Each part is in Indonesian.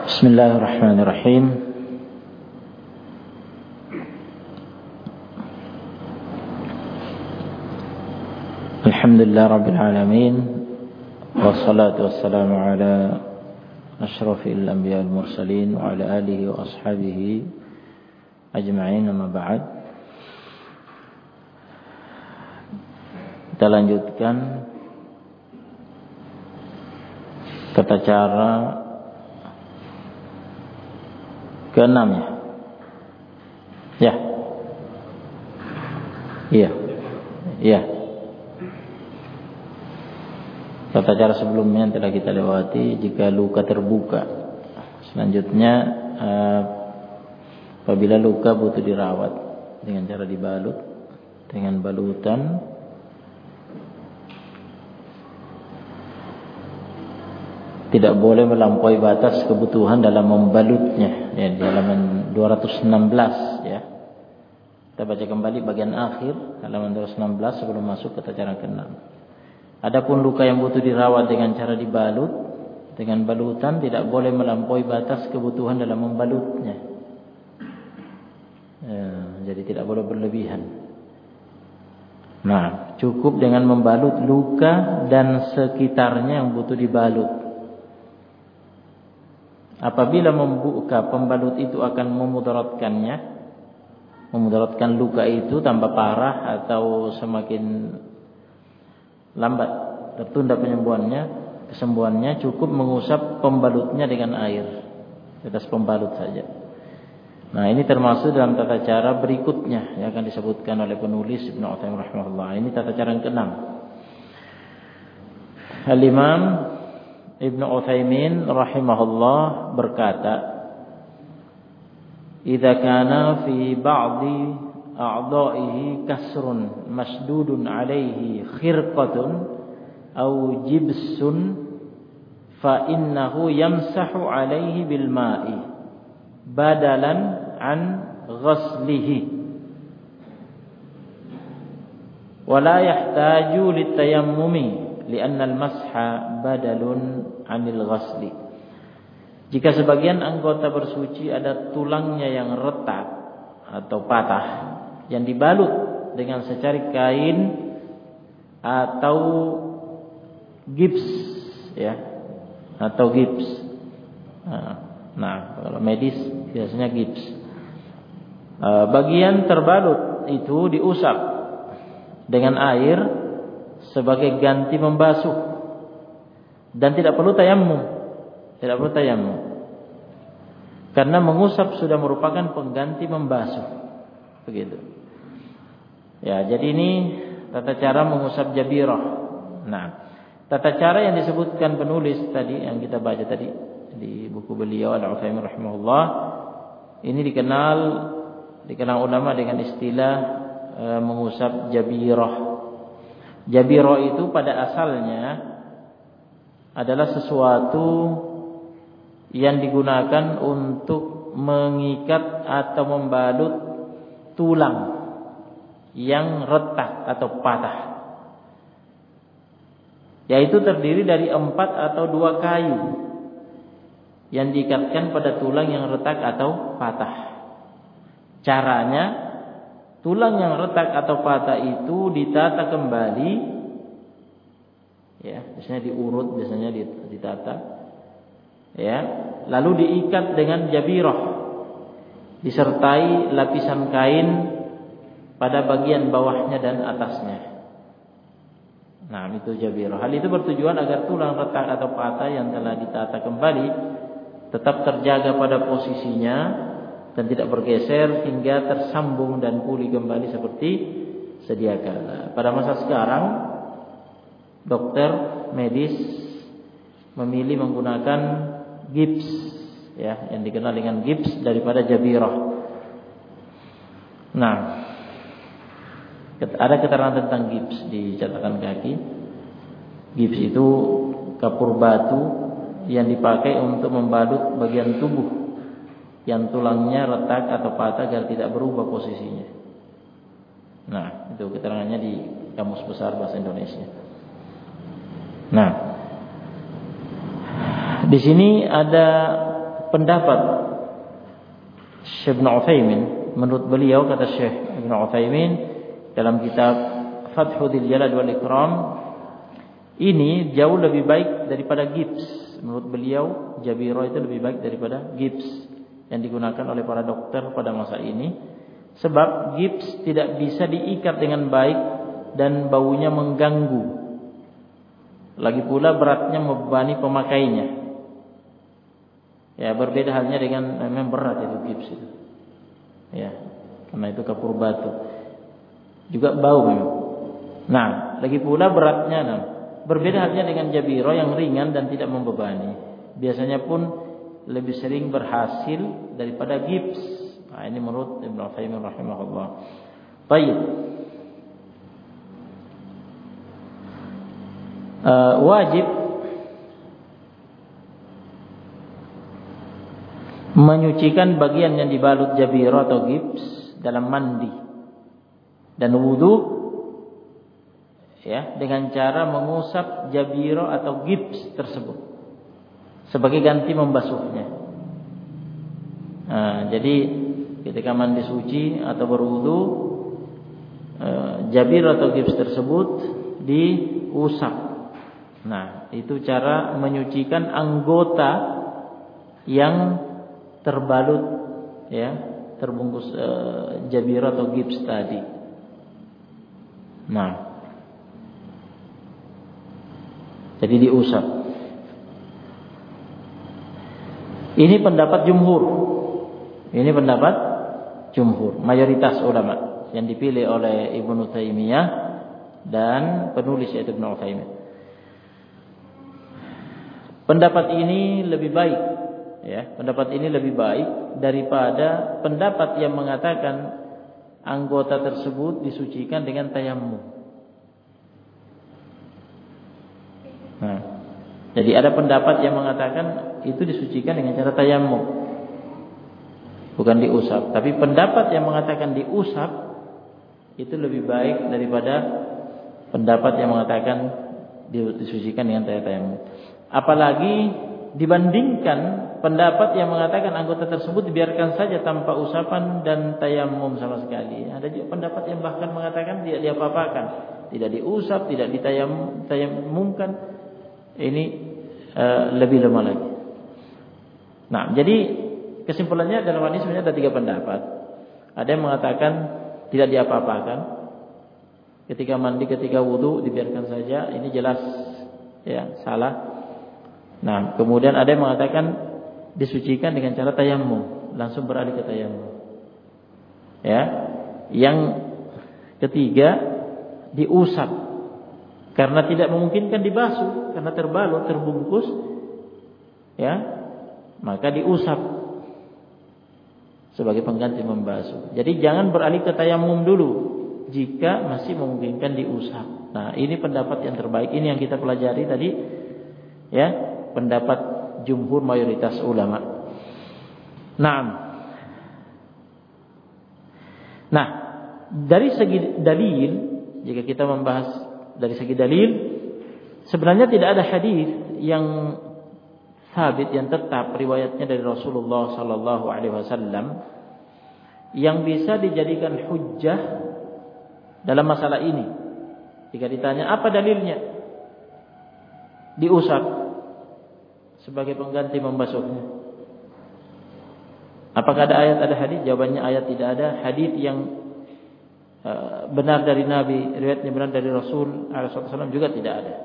Bismillahirrahmanirrahim. Alhamdulillah Rabbil Alamin. Wassalatu wassalamu ala ashrafil anbiya wal mursalin wa ala alihi wa ashabihi ajma'in, amma ba'd. Kita lanjutkan tata cara ke-6 ya. Ya. Iya. Iya. Tata cara sebelumnya yang telah kita lewati, jika luka terbuka. Selanjutnya apabila luka butuh dirawat dengan cara dibalut dengan balutan. Tidak boleh melampaui batas kebutuhan dalam membalutnya, ya, di halaman 216 ya. Kita baca kembali bagian akhir halaman 216 sebelum masuk ke tata cara ke-6. Adapun luka yang butuh dirawat dengan cara dibalut dengan balutan, tidak boleh melampaui batas kebutuhan dalam membalutnya. Ya, jadi tidak boleh berlebihan. Nah, cukup dengan membalut luka dan sekitarnya yang butuh dibalut. Apabila membuka pembalut itu akan memudaratkan luka itu tambah parah atau semakin lambat tertunda kesembuhannya, cukup mengusap pembalutnya dengan air di atas pembalut saja. Nah, ini termasuk dalam tata cara berikutnya yang akan disebutkan oleh penulis Ibnu Utsaimin rahimahullah. Ini tata cara yang ke-6. Al-Imam Ibnu Utsaimin rahimahullah berkata, "Idza kana fi ba'dhi a'dha'ihi kasrun masdudun 'alaihi khirqatun aw jibsun fa innahu yamsahu 'alaihi bil ma'i badalan 'an ghaslihi wa la yahtaju litayammumi li'anna al-masha badalun 'anil ghasli." Jika sebagian anggota bersuci ada tulangnya yang retak atau patah yang dibalut dengan secari kain atau gips ya, atau gips. Nah, kalau medis biasanya gips. Bagian terbalut itu diusap dengan air sebagai ganti membasuh dan tidak perlu tayammum. Karena mengusap sudah merupakan pengganti membasuh. Begitu. Ya, jadi ini tata cara mengusap jabirah. Nah, tata cara yang disebutkan penulis tadi yang kita baca tadi di buku beliau Al-Utsaimin rahimahullah, ini dikenal ulama dengan istilah mengusap jabirah. Jabirah itu pada asalnya adalah sesuatu yang digunakan untuk mengikat atau membalut tulang yang retak atau patah, yaitu terdiri dari 4 atau 2 kayu yang diikatkan pada tulang yang retak atau patah. Caranya, tulang yang retak atau patah itu ditata kembali, ya, biasanya diurut, biasanya ditata, ya, lalu diikat dengan jabirah, disertai lapisan kain pada bagian bawahnya dan atasnya. Nah, itu jabirah. Hal itu bertujuan agar tulang retak atau patah yang telah ditata kembali tetap terjaga pada posisinya dan tidak bergeser hingga tersambung dan pulih kembali seperti sedia kala. Pada masa sekarang, dokter medis memilih menggunakan gips, ya, yang dikenal dengan gips daripada jabirah. Nah, ada keterangan tentang gips di catatan kaki. Gips itu kapur batu yang dipakai untuk membalut bagian tubuh yang tulangnya retak atau patah agar tidak berubah posisinya. Nah, itu keterangannya di Kamus Besar Bahasa Indonesia. Nah, di sini ada pendapat Syekh Ibn Utsaimin, menurut beliau, kata Syekh Ibn Utsaimin dalam kitab Fathul Jalal wal Ikram, ini jauh lebih baik daripada gips. Menurut beliau, jabirah itu lebih baik daripada gips yang digunakan oleh para dokter pada masa ini, sebab gips tidak bisa diikat dengan baik dan baunya mengganggu. Lagi pula beratnya membebani pemakainya. Ya, berbeda halnya dengan memang berat itu gips itu. Ya, karena itu kapur batu. Juga bau memang. Nah, lagi pula beratnya berbeda halnya dengan jabirah yang ringan dan tidak membebani. Biasanya pun lebih sering berhasil daripada gips. Nah, ini menurut Ibnu Utsaimin rahimahullah. Baik. Wajib menyucikan bagian yang dibalut jabirah atau gips dalam mandi dan wudu, ya, dengan cara mengusap jabirah atau gips tersebut sebagai ganti membasuhnya. Nah, jadi ketika mandi suci atau berwudu, jabirah atau gips tersebut diusap. Nah, itu cara menyucikan anggota yang terbalut, ya, terbungkus jabirah atau gips tadi. Nah, jadi diusap. Ini pendapat jumhur. Ini pendapat jumhur, mayoritas ulama yang dipilih oleh Ibnu Taimiyah dan penulis yaitu Ibnu Utsaimin. Pendapat ini lebih baik, ya. Pendapat ini lebih baik daripada pendapat yang mengatakan anggota tersebut disucikan dengan tayammum. Nah, jadi ada pendapat yang mengatakan itu disucikan dengan cara tayammum, bukan diusap. Tapi pendapat yang mengatakan diusap itu lebih baik daripada pendapat yang mengatakan disucikan dengan cara tayammum. Apalagi dibandingkan pendapat yang mengatakan anggota tersebut dibiarkan saja tanpa usapan dan tayammum sama sekali. Ada juga pendapat yang bahkan mengatakan tidak diapa-apakan, tidak diusap, tidak ditayammumkan. Ini lebih lemah lagi. Nah, jadi kesimpulannya dalam hadis sebenarnya ada 3 pendapat. Ada yang mengatakan tidak diapa-apakan. Ketika mandi, ketika wudu dibiarkan saja. Ini jelas, ya, salah. Nah, kemudian ada yang mengatakan disucikan dengan cara tayammum, langsung beralih ke tayammum. Ya. Yang ketiga diusap karena tidak memungkinkan dibasuh karena terbalut, terbungkus. Ya. Maka diusap sebagai pengganti membasuh. Jadi jangan beralih ke tayammum dulu jika masih memungkinkan diusap. Nah, ini pendapat yang terbaik, ini yang kita pelajari tadi, ya. Pendapat jumhur mayoritas ulama. Nah, dari segi dalil, jika kita membahas dari segi dalil, sebenarnya tidak ada hadis yang sabit, yang tetap riwayatnya dari Rasulullah sallallahu alaihi wasallam yang bisa dijadikan hujjah dalam masalah ini. Jika ditanya apa dalilnya, diusap sebagai pengganti membasuhnya. Apakah ada ayat, ada hadis? Jawabannya ayat tidak ada. Hadis yang benar dari Nabi, riwayatnya benar dari Rasul SAW juga tidak ada.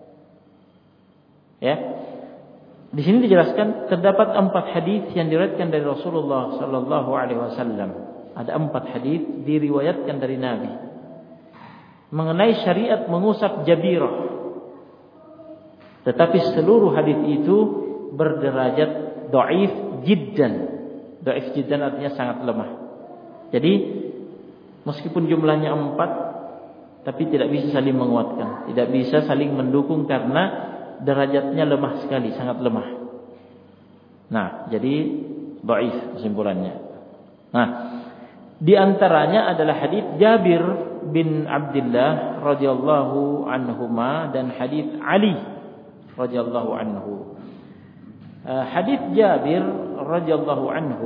Ya. Di sini dijelaskan terdapat 4 hadis yang diriwayatkan dari Rasulullah sallallahu alaihi wasallam. Ada 4 hadis diriwayatkan dari Nabi mengenai syariat mengusap jabirah. Tetapi seluruh hadis itu berderajat dhaif jiddan. Dhaif jiddan artinya sangat lemah. Jadi meskipun jumlahnya 4, tapi tidak bisa saling menguatkan, tidak bisa saling mendukung karena derajatnya lemah sekali, sangat lemah. Nah, jadi dhaif kesimpulannya. Nah, di antaranya adalah hadis Jabir bin Abdullah radhiyallahu anhuma dan hadis Ali radhiyallahu anhu. Hadis Jabir radhiyallahu anhu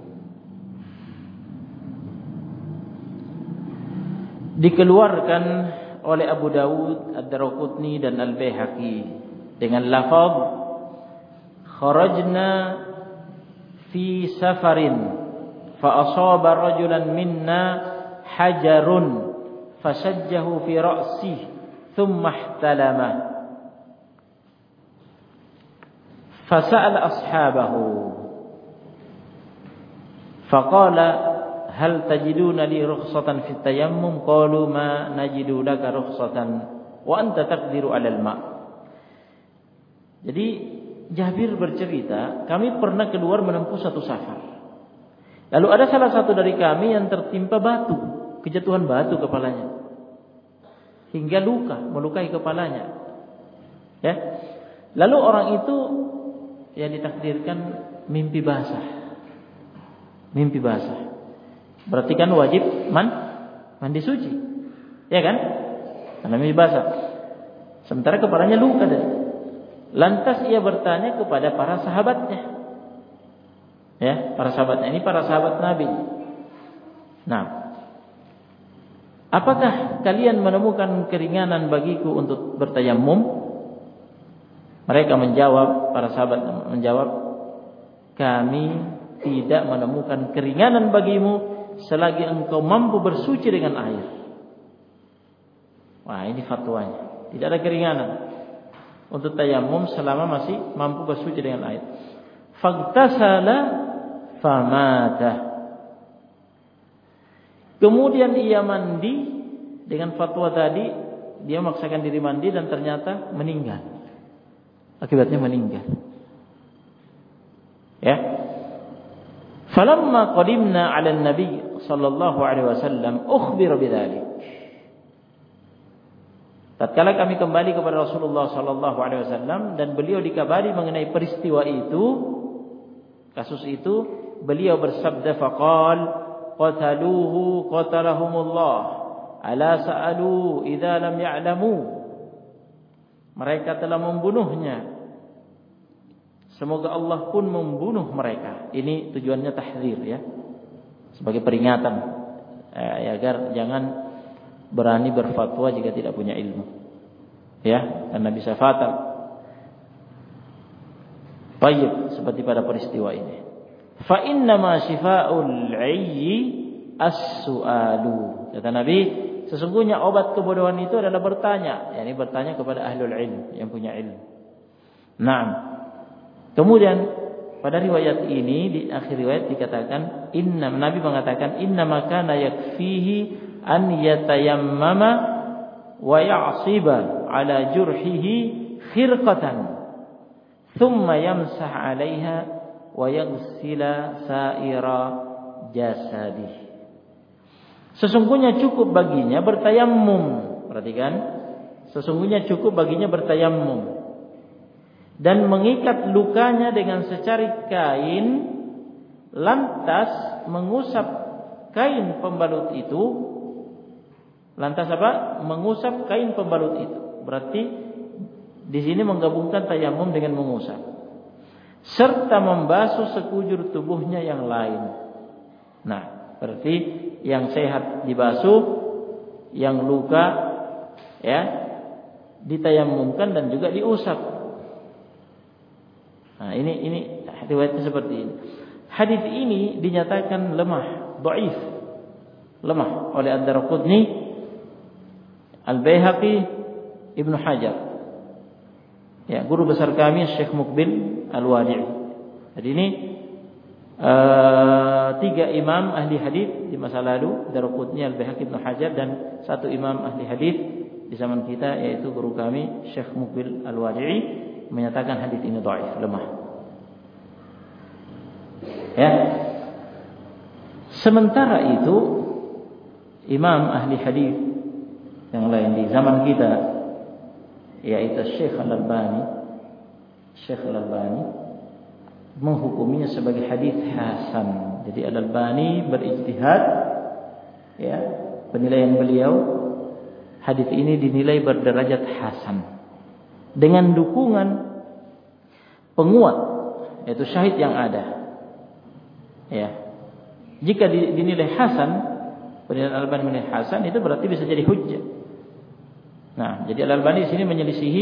dikeluarkan oleh Abu Dawud, Ad-Daraqutni dan Al-Baihaqi dengan lafaz kharajna fi safarin fa asaba rajulan minna hajarun fasajjahu fi ra'sihi thumma ihtalama fasa'ala ashabahu faqala hal tajiduna li rukhsatan fi tayammum qalu ma najidu laka rukhsatan wa anta taqdiru 'alal ma. Jadi Jabir bercerita, kami pernah keluar menempuh satu safar. Lalu ada salah satu dari kami yang tertimpa batu, kejatuhan batu kepalanya. Hingga melukai kepalanya. Ya. Lalu orang itu yang ditakdirkan mimpi basah. Mimpi basah. Berarti kan wajib mandi suci. Ya kan? Karena mimpi basah. Sementara kepalanya luka tadi. Lantas ia bertanya kepada para sahabatnya. Ya, para sahabatnya ini para sahabat Nabi. Nah, apakah kalian menemukan keringanan bagiku untuk bertayammum? Mereka menjawab, para sahabat menjawab, kami tidak menemukan keringanan bagimu selagi engkau mampu bersuci dengan air. Wah, ini fatwanya. Tidak ada keringanan untuk tayammum selama masih mampu bersuci dengan air. Faghtasala famata. Kemudian ia mandi dengan fatwa tadi, dia memaksakan diri mandi dan ternyata meninggal. Akibatnya meninggal. Ya. Falamma qadimna 'ala an-nabi sallallahu alaihi wasallam ukhbira bidzalik. Tatkala kami kembali kepada Rasulullah sallallahu alaihi wasallam dan beliau dikabari mengenai peristiwa itu, kasus itu, beliau bersabda faqal qataluhu qatalahumullah ala sa'alu idza lam ya'lamu. Mereka telah membunuhnya. Semoga Allah pun membunuh mereka. Ini tujuannya tahdzir ya. Sebagai peringatan agar jangan berani berfatwa jika tidak punya ilmu. Ya, karena bisa fatal. Baik, seperti pada peristiwa ini. Fa inna ma shifaa'ul 'ayyi as-su'alu. Kata Nabi, sesungguhnya obat kebodohan itu adalah bertanya. Yani bertanya kepada ahlul ilm yang punya ilmu. Naam. Kemudian pada riwayat ini di akhir riwayat dikatakan Nabi mengatakan innama kana yakfihi an yatayammama wa ya'siba ala jurhihi khirqatan thumma yamsah 'alaiha wa yaghsila sa'ira jasadihi. Sesungguhnya cukup baginya bertayammum. Perhatikan, sesungguhnya cukup baginya bertayammum dan mengikat lukanya dengan secarik kain, lantas mengusap kain pembalut itu. Lantas apa? Mengusap kain pembalut itu. Berarti di sini menggabungkan tayammum dengan mengusap, serta membasuh sekujur tubuhnya yang lain. Nah, berarti yang sehat dibasuh, yang luka ya ditayammumkan dan juga diusap. Nah, ini riwayatnya seperti ini. Hadis ini dinyatakan lemah, dhaif. Lemah oleh Ad-Daraqutni, Al-Baihaqi, Ibnu Hajar. Ya, guru besar kami Syekh Muqbil Al-Wadi'i. Jadi ini 3 imam ahli hadis di masa lalu, Ad-Daraqutni, Al-Baihaqi, Ibnu Hajar, dan 1 imam ahli hadis di zaman kita yaitu guru kami Syekh Muqbil Al-Wadi'i menyatakan hadis ini dhaif, lemah. Ya. Sementara itu imam ahli hadis yang lain di zaman kita yaitu Syekh Al-Albani menghukuminya sebagai hadis hasan. Jadi Al-Albani berijtihad, ya, penilaian beliau hadis ini dinilai berderajat hasan dengan dukungan penguat yaitu syahid yang ada. Ya. Jika dinilai hasan, penilaian Al-Albani menilai hasan, itu berarti bisa jadi hujjah. Nah, jadi Al-Albani di sini menyelisihi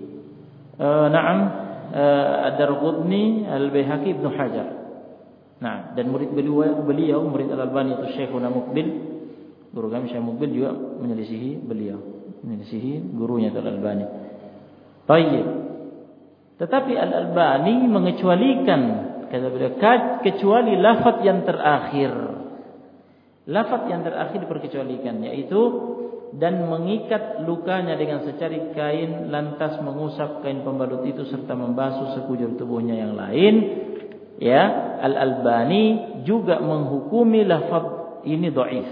Ad-Darqutni, Al-Baihaqi, Ibnu Hajar. Nah, dan murid beliau murid Al-Albani itu Syekhuna Muqbil, guru kami Syekh Muqbil juga menyelisihi beliau, menyelisihi gurunya Al-Albani. Baik. Tetapi Al-Albani mengecualikan, kata beliau, kecuali lafaz yang terakhir. Lafaz yang terakhir diperkecualikan, yaitu dan mengikat lukanya dengan secari kain, lantas mengusap kain pembalut itu serta membasuh sekujur tubuhnya yang lain. Ya, Al-Albani juga menghukumi lafaz ini dhaif,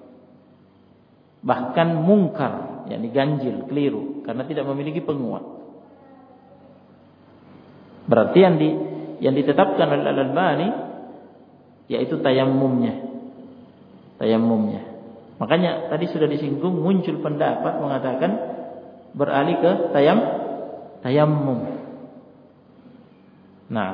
bahkan mungkar, yakni ganjil, keliru, karena tidak memiliki penguat. Berarti yang ditetapkan oleh Al-Albani yaitu tayammumnya. Makanya tadi sudah disinggung, muncul pendapat mengatakan beralih ke tayammum. Nah,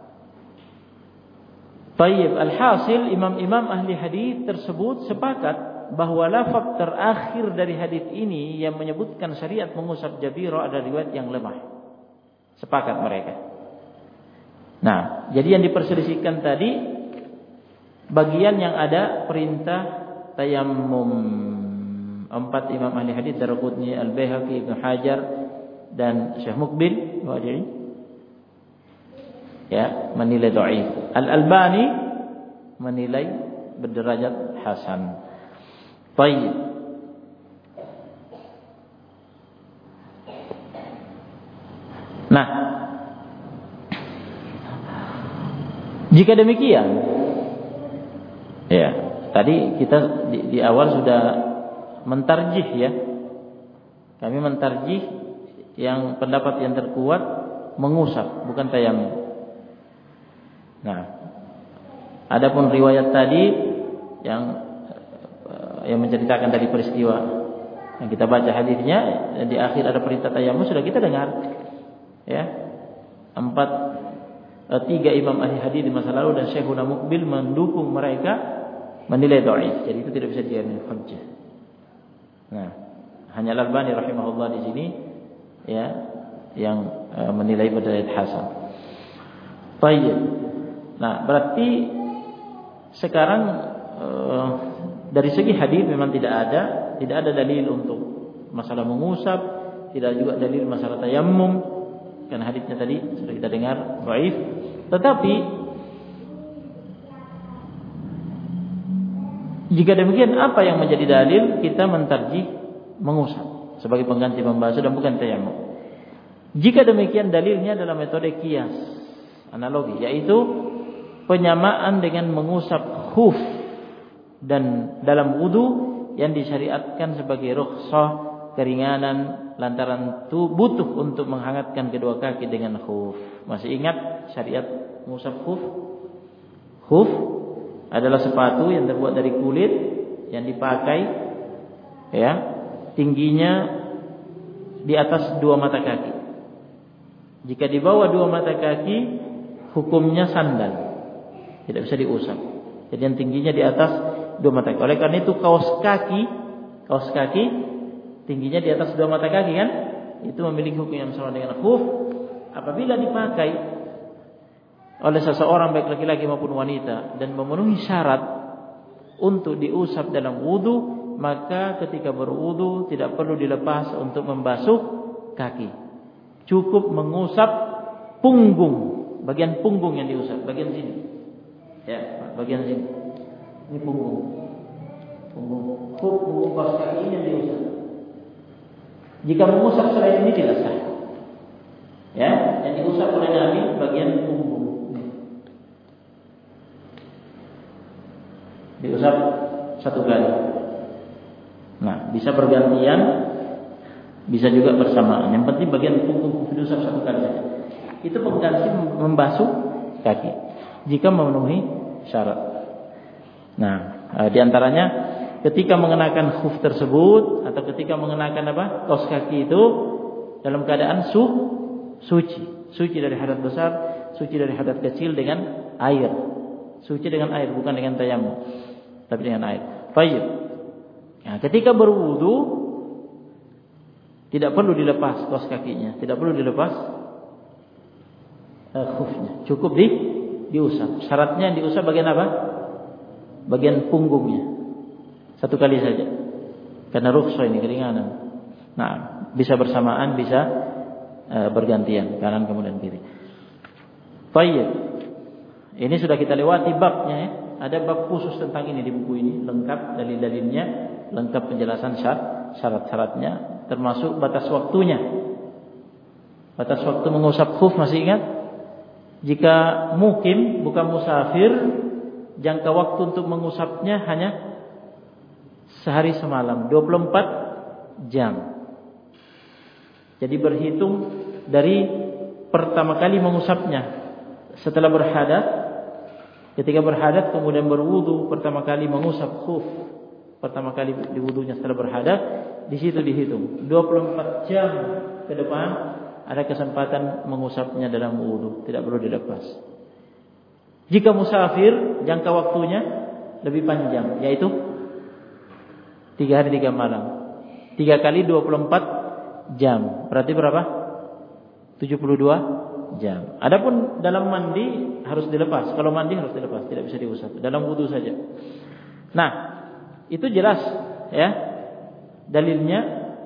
baik, alhasil imam-imam ahli hadis tersebut sepakat bahwa lafaz terakhir dari hadis ini yang menyebutkan syariat mengusap jabirah ada riwayat yang lemah. Sepakat mereka. Nah, jadi yang diperselisihkan tadi bagian yang ada perintah tayammum. 4 imam ahli hadis, Darqutni, Al-Baihaqi, Ibnu Hajar dan Syekh Muqbil ya, menilai dhaif. Al-Albani menilai berderajat hasan. Baik. Nah, jika demikian, ya, tadi kita di awal sudah mentarjih, ya. Kami mentarjih yang pendapat yang terkuat mengusap, bukan tayammum. Nah, adapun riwayat tadi yang menceritakan tadi peristiwa yang kita baca hadisnya, di akhir ada perintah tayammum, sudah kita dengar, ya. 3 imam ahli hadis di masa lalu dan Syekhuna Muqbil mendukung mereka, menilai dhaif. Jadi itu tidak bisa dijadikan hujjah. Nah, hanya Al-Albani rahimahullah di sini, ya, yang menilai berderajat hasan. Baik. Nah, berarti sekarang dari segi hadis memang tidak ada dalil untuk masalah mengusap, tidak juga dalil masalah tayammum. Karena hadisnya tadi sudah kita dengar dhaif. Tetapi jika demikian, apa yang menjadi dalil kita mentarjih mengusap sebagai pengganti membasuh dan bukan tayammum? Jika demikian, dalilnya adalah metode qiyas, analogi, yaitu penyamaan dengan mengusap khuf dan dalam wudu yang disyariatkan sebagai rukhsah, keringanan lantaran butuh untuk menghangatkan kedua kaki dengan khuf. Masih ingat syariat mengusap khuf? Khuf adalah sepatu yang terbuat dari kulit yang dipakai, ya, tingginya di atas 2 mata kaki. Jika di bawah 2 mata kaki, hukumnya sandal, tidak bisa diusap. Jadi yang tingginya di atas 2 mata kaki. Oleh karena itu kaos kaki tingginya di atas 2 mata kaki, kan? Itu memiliki hukum yang sama dengan khuf. Apabila dipakai oleh seseorang baik laki-laki maupun wanita dan memenuhi syarat untuk diusap dalam wudu, maka ketika berwudu tidak perlu dilepas untuk membasuh kaki. Cukup mengusap punggung, bagian punggung yang diusap, bagian sini. Ya, bagian sini. Ini punggung. Punggung kaos kaki ini yang diusap. Jika mengusap selain ini tidak sah. Ya, yang diusap oleh Nabi bagian punggung. Diusap 1 kali. Nah, bisa bergantian, bisa juga bersamaan. Yang penting bagian punggung diusap 1 kali saja. Itu pengganti membasuh kaki jika memenuhi syarat. Nah, di antaranya ketika mengenakan khuf tersebut atau ketika mengenakan kaos kaki itu dalam keadaan suci dari hadas besar, suci dari hadas kecil dengan air. Suci dengan air, bukan dengan tayamum, tapi dengan air. Baik. Nah, ketika berwudu tidak perlu dilepas kaos kakinya, tidak perlu dilepas khufnya. Cukup diusap. Syaratnya diusap bagian apa? Bagian punggungnya. Satu kali saja. Karena rukhsah ini keringanan. Nah, bisa bersamaan, bisa bergantian, kanan kemudian kiri. Baik. Ini sudah kita lewati babnya ya. Ada bab khusus tentang ini di buku ini, lengkap dalil-dalilnya, lengkap penjelasan syarat-syaratnya, termasuk batas waktunya. Batas waktu mengusap khuf masih ingat? Jika mukim bukan musafir, jangka waktu untuk mengusapnya hanya sehari semalam, 24 jam. Jadi berhitung dari pertama kali mengusapnya setelah berhadas. Ketika berhadas kemudian berwudu, pertama kali mengusap khuf, pertama kali di wudunya setelah berhadas, di situ dihitung 24 jam ke depan ada kesempatan mengusapnya dalam wudu, tidak perlu dilepas. Jika musafir, jangka waktunya lebih panjang, yaitu 3 hari 3 malam. 3 kali 24 jam. Berarti berapa? 72 jam. Adapun dalam mandi harus dilepas. Kalau mandi harus dilepas, tidak bisa diusap. Dalam wudu saja. Nah, itu jelas ya. Dalilnya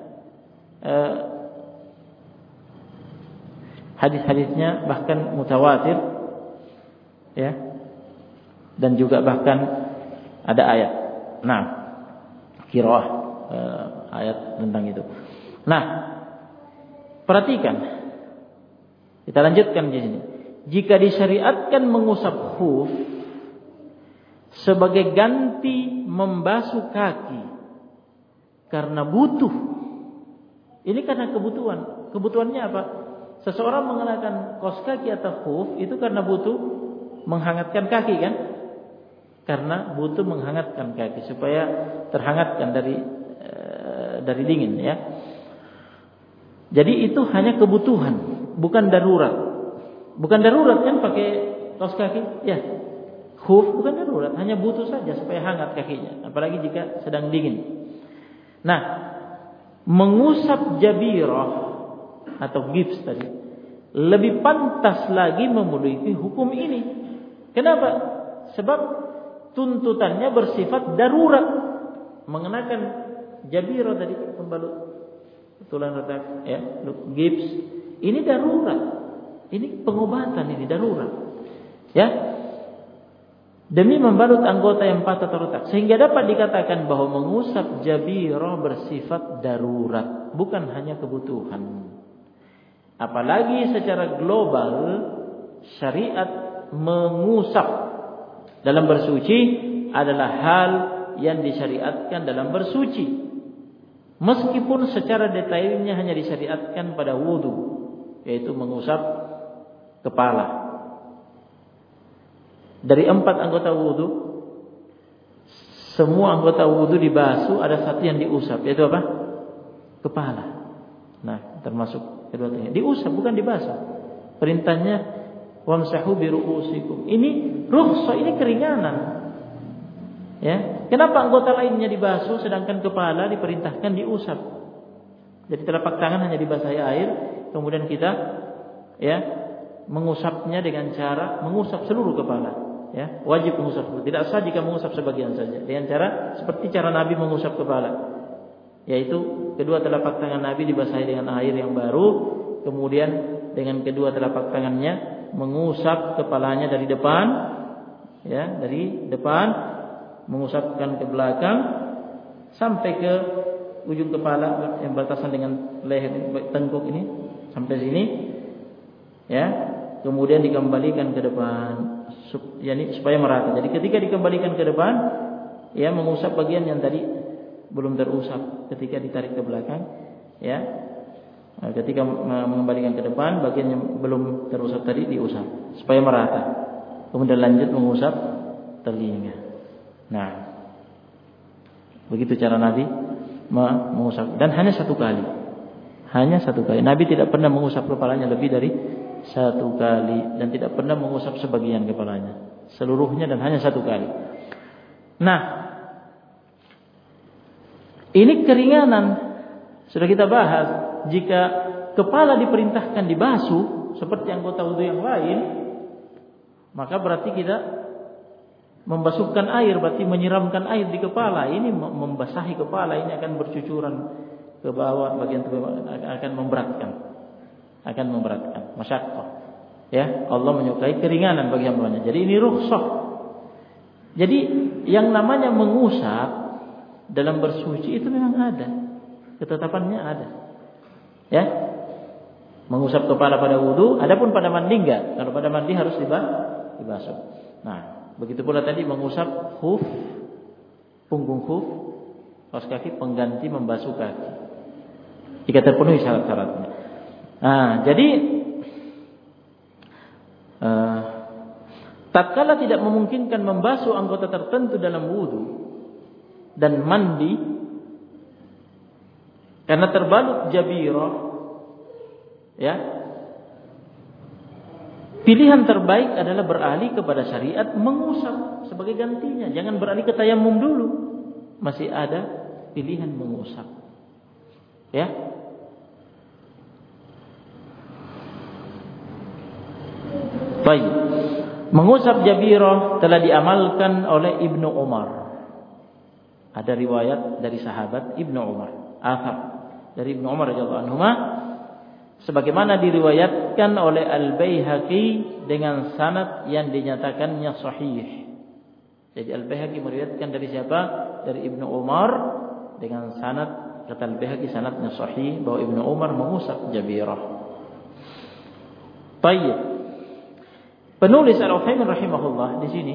hadis-hadisnya bahkan mutawatir ya. Dan juga bahkan ada ayat. Nah, qiraah ayat tentang itu. Nah, perhatikan. Kita lanjutkan di sini. Jika disyariatkan mengusap khuf sebagai ganti membasuh kaki karena butuh. Ini karena kebutuhan. Kebutuhannya apa? Seseorang mengenakan kaos kaki atau khuf itu karena butuh menghangatkan kaki kan? Karena butuh menghangatkan kaki supaya terhangatkan dari dingin ya. Jadi itu hanya kebutuhan, bukan darurat. Bukan darurat kan pakai kaos kaki? Ya. Khuf bukan darurat, hanya butuh saja supaya hangat kakinya, apalagi jika sedang dingin. Nah, mengusap jabirah atau gips tadi lebih pantas lagi memenuhi hukum ini. Kenapa? Sebab tuntutannya bersifat darurat. Mengenakan jabirah tadi pembalut tulang retak ya, gips ini darurat. Ini pengobatan, ini darurat. Ya. Demi membalut anggota yang patah atau retak, sehingga dapat dikatakan bahwa mengusap jabirah bersifat darurat, bukan hanya kebutuhan. Apalagi secara global syariat mengusap dalam bersuci adalah hal yang disyariatkan dalam bersuci. Meskipun secara detailnya hanya disyariatkan pada wudu, yaitu mengusap kepala. Dari 4 anggota wudu, semua anggota wudu dibasuh, ada satu yang diusap, yaitu apa? Kepala. Nah, termasuk kedua-duanya. Diusap bukan dibasuh. Perintahnya wamsahu biru'usikum. Ini rukhsah, ini keringanan. Ya, kenapa anggota lainnya dibasuh sedangkan kepala diperintahkan diusap? Jadi telapak tangan hanya dibasahi air, kemudian kita ya mengusapnya dengan cara mengusap seluruh kepala. Ya, wajib mengusap. Tidak sah jika mengusap sebagian saja. Dengan cara seperti cara Nabi mengusap kepala, yaitu kedua telapak tangan Nabi dibasahi dengan air yang baru, kemudian dengan kedua telapak tangannya mengusap kepalanya dari depan, ya, dari depan mengusapkan ke belakang sampai ke ujung kepala yang beratasan dengan leher tengkuk ini sampai sini, ya. Kemudian dikembalikan ke depan, yakni supaya merata. Jadi ketika dikembalikan ke depan, ya mengusap bagian yang tadi belum terusap ketika ditarik ke belakang, ya. Ketika mengembalikan ke depan, bagian yang belum terusap tadi diusap supaya merata. Kemudian lanjut mengusap telinga. Nah, begitu cara Nabi mengusap, dan hanya satu kali. Hanya satu kali. Nabi tidak pernah mengusap kepalanya lebih dari satu kali dan tidak pernah mengusap sebagian kepalanya, seluruhnya dan hanya satu kali. Nah, ini keringanan sudah kita bahas. Jika kepala diperintahkan dibasuh seperti anggota wudu yang lain, maka berarti kita membasuhkan air, berarti menyiramkan air di kepala. Ini membasahi kepala, ini akan bercucuran ke bawah bagian tubuh, akan memberatkan masyaqqah. Ya, Allah menyukai keringanan bagi hambanya. Jadi ini rukhsah. Jadi yang namanya mengusap dalam bersuci itu memang ada, ketetapannya ada. Ya, mengusap kepala pada wudu, adapun pada mandi enggak. Kalau pada mandi harus dibasuh. Nah, begitu pula tadi mengusap khuf, punggung khuf, kaos kaki pengganti membasuh kaki. Jika terpenuhi syarat-syaratnya. Nah, jadi tatkala tidak memungkinkan membasuh anggota tertentu dalam wudu dan mandi karena terbalut jabirah, ya, pilihan terbaik adalah beralih kepada syariat mengusap sebagai gantinya. Jangan beralih ke tayamum dulu. Masih ada pilihan mengusap. Ya. Baik. Mengusap jabirah telah diamalkan oleh Ibnu Umar. Ada riwayat dari sahabat Ibnu Umar, athar dari Ibnu Umar radhiyallahu anhu, sebagaimana diriwayatkan oleh Al-Baihaqi dengan sanad yang dinyatakannya sahih. Jadi Al-Baihaqi meriwayatkan dari siapa? Dari Ibnu Umar dengan sanad, kata Al-Baihaqi sanadnya sahih, bahwa Ibnu Umar mengusap jabirah. Baik. Penulis Al-Utsaimin rahimahullah di sini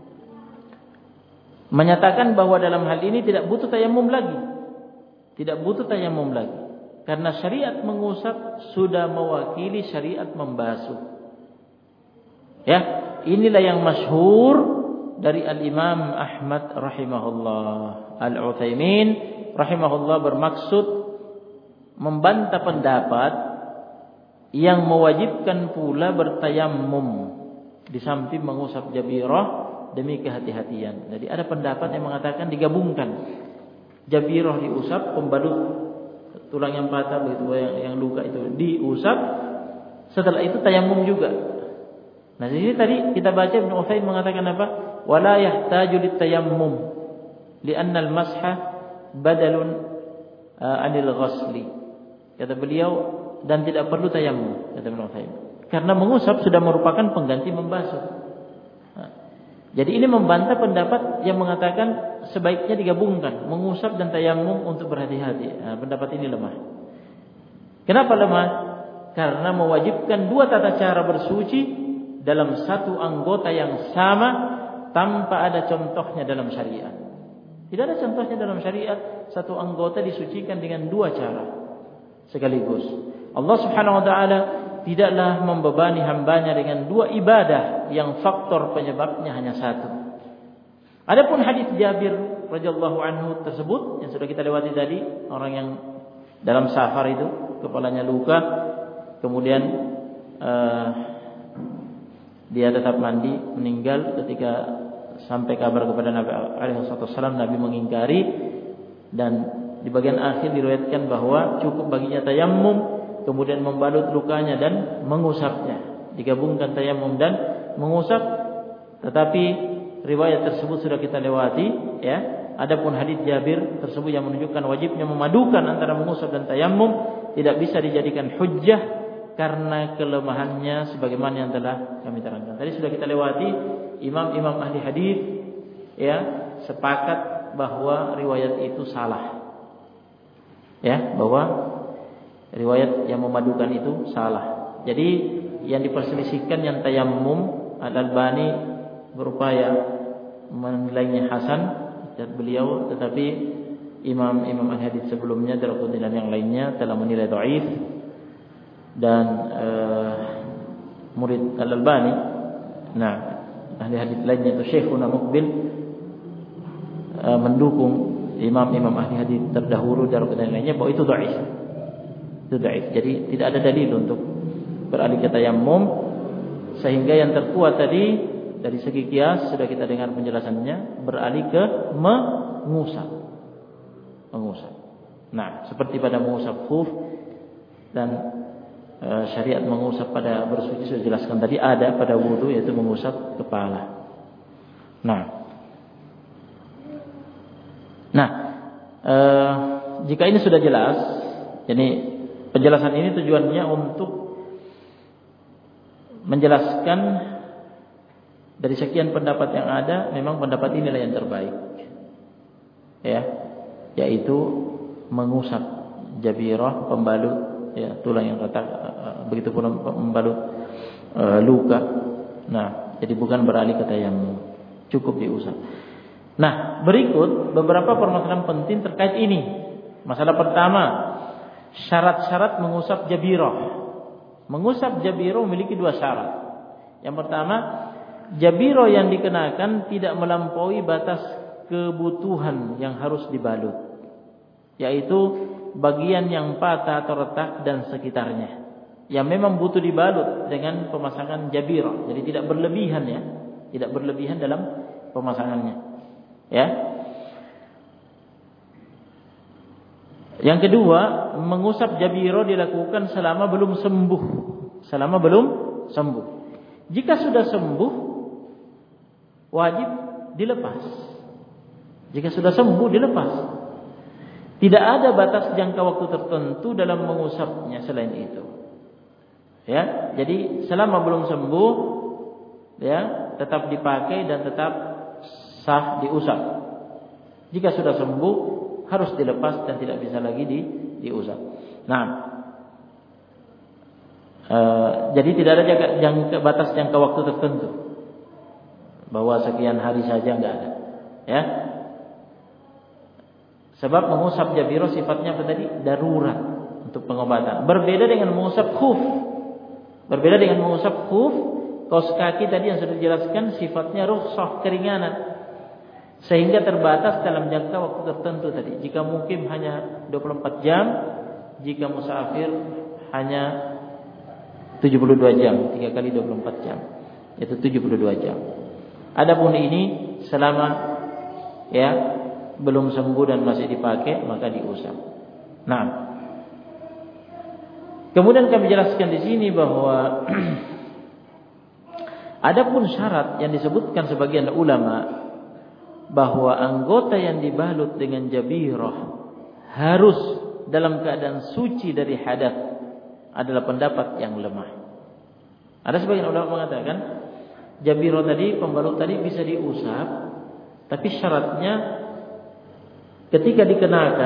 menyatakan bahwa dalam hal ini tidak butuh tayamum lagi. Tidak butuh tayamum lagi. Karena syariat mengusap sudah mewakili syariat membasuh. Ya, inilah yang masyhur dari Al-Imam Ahmad rahimahullah. Al-Utsaimin rahimahullah bermaksud membantah pendapat yang mewajibkan pula bertayammum di samping mengusap jabirah demi kehati-hatian. Jadi ada pendapat yang mengatakan digabungkan. Jabirah diusap, pembalut tulang yang patah begitu, yang luka itu diusap, setelah itu tayamum juga. Nah, di sini tadi kita baca Ibnu Utsaimin mengatakan apa? Wala yahtaju litayammum li'anna al-masha badalun 'anil ghasli. Kata beliau, dan tidak perlu tayamum, kata Ibnu Utsaimin. Karena mengusap sudah merupakan pengganti membasuh. Nah, jadi ini membantah pendapat yang mengatakan sebaiknya digabungkan mengusap dan tayamum untuk berhati-hati. Nah, pendapat ini lemah. Kenapa lemah? Karena mewajibkan dua tata cara bersuci dalam satu anggota yang sama tanpa ada contohnya dalam syariat. Tidak ada contohnya dalam syariat satu anggota disucikan dengan dua cara sekaligus. Allah Subhanahu wa taala tidaklah membebani hambanya dengan dua ibadah yang faktor penyebabnya hanya satu. Adapun hadis Jabir radhiyallahu anhu tersebut yang sudah kita lewati tadi, orang yang dalam safar itu kepalanya luka, kemudian dia tetap mandi, meninggal ketika sampai kabar kepada Nabi alaihi wasallam, Nabi mengingkari, dan di bagian akhir diriwayatkan bahwa cukup baginya tayammum, kemudian membalut lukanya dan mengusapnya. Digabungkan tayamum dan mengusap. Tetapi riwayat tersebut sudah kita lewati, ya. Adapun hadis Jabir tersebut yang menunjukkan wajibnya memadukan antara mengusap dan tayamum tidak bisa dijadikan hujjah karena kelemahannya sebagaimana yang telah kami terangkan. Tadi sudah kita lewati, imam-imam ahli hadis, ya, sepakat bahwa riwayat itu salah. Ya, bahwa riwayat yang memadukan itu salah. Jadi yang diperselisihkan yang tayammum, Al-Albani berupaya menilainya hasan dan beliau, tetapi imam-imam hadis sebelumnya Daraqutni dan yang lainnya telah menilai dhaif, dan murid Al-Albani, nah ahli hadis lainnya itu Syekhuna Muqbil mendukung imam-imam ahli hadis terdahulu Daraqutni dan lainnya bahwa itu dhaif. Itu dhaif. Jadi tidak ada dalil untuk beralih ke tayammum, sehingga yang terkuat tadi dari segi qiyas sudah kita dengar penjelasannya, beralih ke mengusap. Nah, seperti pada mengusap khuf dan syariat mengusap pada bersuci sudah jelaskan tadi, ada pada wudu yaitu mengusap kepala. Nah, jika ini sudah jelas, jadi penjelasan ini tujuannya untuk menjelaskan dari sekian pendapat yang ada, memang pendapat inilah yang terbaik, ya, yaitu mengusap jabirah, pembalut, ya, tulang yang retak, begitu pula membalut luka. Nah, jadi bukan beralih ke tayammum, cukup diusap. Nah, berikut beberapa permasalahan penting terkait ini. Masalah pertama, syarat-syarat mengusap jabirah. Mengusap jabirah memiliki 2 syarat. Yang pertama, jabirah yang dikenakan tidak melampaui batas kebutuhan yang harus dibalut, yaitu bagian yang patah atau retak dan sekitarnya, yang memang butuh dibalut dengan pemasangan jabirah. Jadi tidak berlebihan, ya, tidak berlebihan dalam pemasangannya, ya. Yang kedua, mengusap jabirah dilakukan selama belum sembuh. Jika sudah sembuh, wajib dilepas. Tidak ada batas jangka waktu tertentu dalam mengusapnya selain itu. Ya, jadi selama belum sembuh, ya, tetap dipakai dan tetap sah diusap. Jika sudah sembuh, harus dilepas dan tidak bisa lagi diusap. Nah, jadi tidak ada batas jangka waktu tertentu bahwa sekian hari saja, enggak ada, ya. Sebab mengusap jabirah sifatnya apa tadi? Darurat untuk pengobatan. Berbeda dengan mengusap khuf. Kaos kaki tadi yang sudah dijelaskan sifatnya rukhsah, keringanan, sehingga terbatas dalam jangka waktu tertentu tadi. Jika mukim hanya 24 jam, jika musafir hanya 72 jam, 3 kali 24 jam, yaitu 72 jam. Adapun ini selama, ya, belum sembuh dan masih dipakai, maka diusap. Nah, kemudian kami jelaskan di sini bahwa adapun syarat yang disebutkan sebagian ulama bahwa anggota yang dibalut dengan jabirah harus dalam keadaan suci dari hadas adalah pendapat yang lemah. Ada sebagian ulama mengatakan jabirah tadi, pembalut tadi bisa diusap, tapi syaratnya ketika dikenakan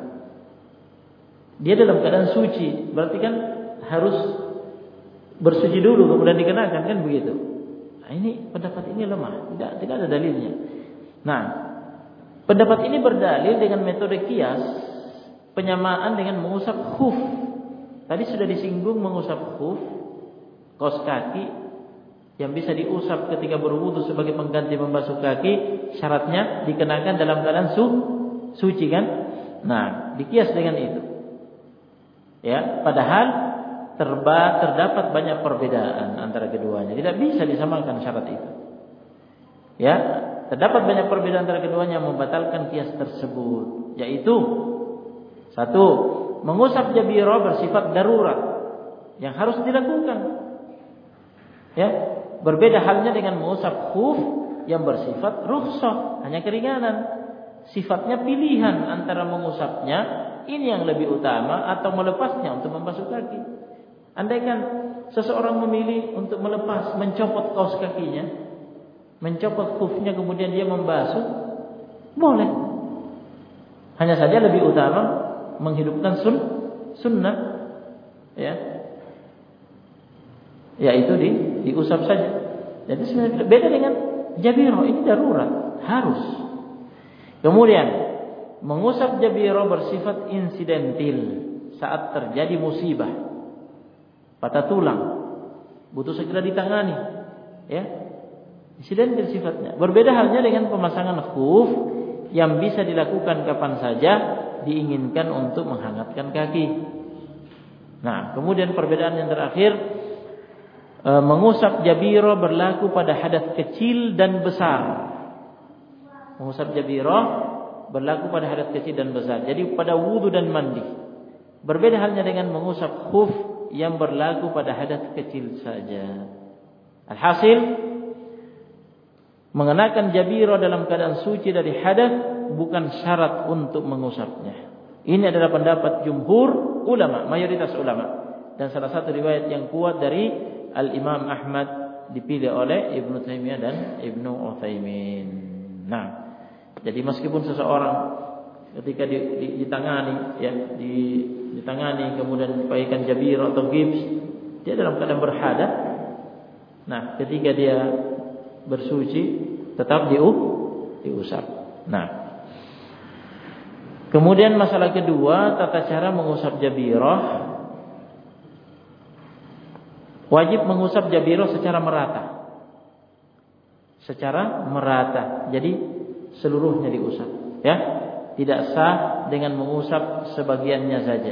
dia dalam keadaan suci. Berarti kan harus bersuci dulu kemudian dikenakan, kan begitu. Nah, ini pendapat ini lemah, tidak ada dalilnya. Nah, pendapat ini berdalil dengan metode qiyas, penyamaan dengan mengusap khuf. Tadi sudah disinggung mengusap khuf, kaos kaki yang bisa diusap ketika berwudu sebagai pengganti membasuh kaki, syaratnya dikenakan dalam keadaan suci, kan? Nah, dikias dengan itu. Ya, padahal terdapat banyak perbedaan antara keduanya. Tidak bisa disamakan syarat itu. Ya, terdapat banyak perbedaan antara keduanya yang membatalkan kias tersebut, yaitu 1, mengusap jabirah bersifat darurat yang harus dilakukan. Ya, berbeda halnya dengan mengusap khuf yang bersifat rukhsah, hanya keringanan. Sifatnya pilihan antara mengusapnya ini yang lebih utama atau melepasnya untuk membasuh kaki. Andaikan seseorang memilih untuk melepas, mencopot kaos kakinya, mencopot khufnya, kemudian dia membasuh, boleh. Hanya saja lebih utama menghidupkan sunnah, ya, yaitu diusap saja. Jadi sebenarnya beda dengan jabirah, ini darurat, harus. Kemudian mengusap jabirah bersifat insidentil saat terjadi musibah, patah tulang, butuh segera ditangani, ya. Insidentil sifatnya. Berbeda halnya dengan pemasangan khuf yang bisa dilakukan kapan saja diinginkan untuk menghangatkan kaki. Nah, kemudian perbedaan yang terakhir, mengusap jabirah berlaku pada hadas kecil dan besar. Mengusap jabirah berlaku pada hadas kecil dan besar. Jadi pada wudu dan mandi. Berbeda halnya dengan mengusap khuf yang berlaku pada hadas kecil saja. Alhasil, mengenakan jabirah dalam keadaan suci dari hadas bukan syarat untuk mengusapnya. Ini adalah pendapat jumhur ulama, mayoritas ulama. Dan salah satu riwayat yang kuat dari Al-Imam Ahmad dipilih oleh Ibnu Taimiyah dan Ibnu Utsaimin. Nah, jadi meskipun seseorang ketika ditangani ditangani kemudian dipakaikan jabirah atau gips, dia dalam keadaan berhadas. Nah, ketika dia bersuci tetap diusap. Nah, kemudian masalah kedua, tata cara mengusap jabirah. Wajib mengusap jabirah secara merata. Secara merata. Jadi seluruhnya diusap, ya. Tidak sah dengan mengusap sebagiannya saja.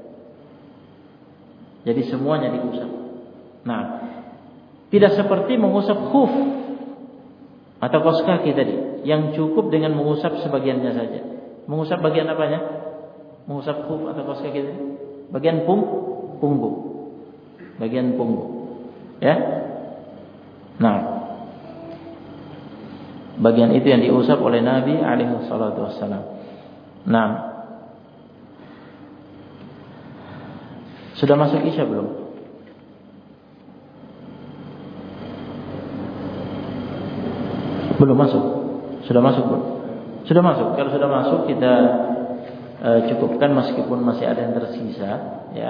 Jadi semuanya diusap. Nah, tidak seperti mengusap khuf atau kaos kaki tadi, yang cukup dengan mengusap sebagiannya saja. Mengusap bagian apanya? Mengusap khuf atau kaos kaki tadi? Bagian punggung. Bagian punggung. Ya. Nah, bagian itu yang diusap oleh Nabi alaihi salatu wassalam. Nah, sudah masuk Isya belum? Belum masuk. Sudah masuk belum? Sudah masuk. Kalau sudah masuk kita cukupkan meskipun masih ada yang tersisa, ya.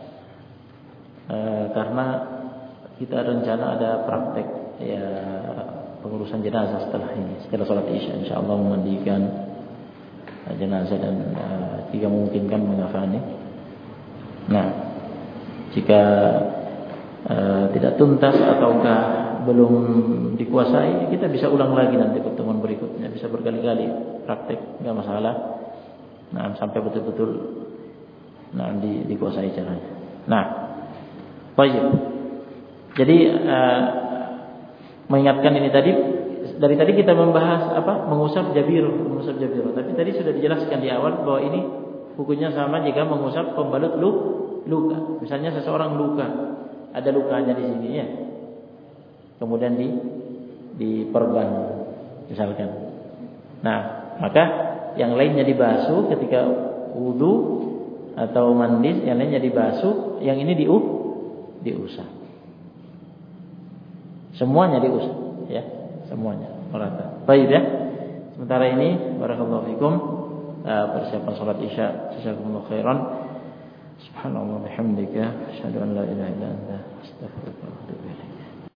Karena kita rencana ada praktek ya pengurusan jenazah setelah ini, setelah sholat Isya insyaallah memandikan jenazah dan jika memungkinkan mengafani. Nah, jika tidak tuntas ataukah belum dikuasai, kita bisa ulang lagi nanti pertemuan berikutnya, bisa berkali-kali praktek, enggak masalah. Nah, sampai betul-betul dikuasai caranya. Nah, baik. Jadi mengingatkan ini dari tadi kita membahas mengusap jabirah, tapi tadi sudah dijelaskan di awal bahwa ini hukumnya sama jika mengusap pembalut luka. Misalnya seseorang luka, ada lukanya di sini ya. Kemudian diperban misalkan. Nah, maka yang lainnya dibasuh ketika wudu atau mandi, yang lainnya dibasuh, yang ini diusap. Semuanya diusap, ya, semuanya merata. Baik ya. Sementara ini barakallahu fikum persiapan salat Isya. Jazakumullahu khairan. Subhanallah bihamdika asyhadu an la ilaha illa anta astaghfiruka wa atubu ilaik.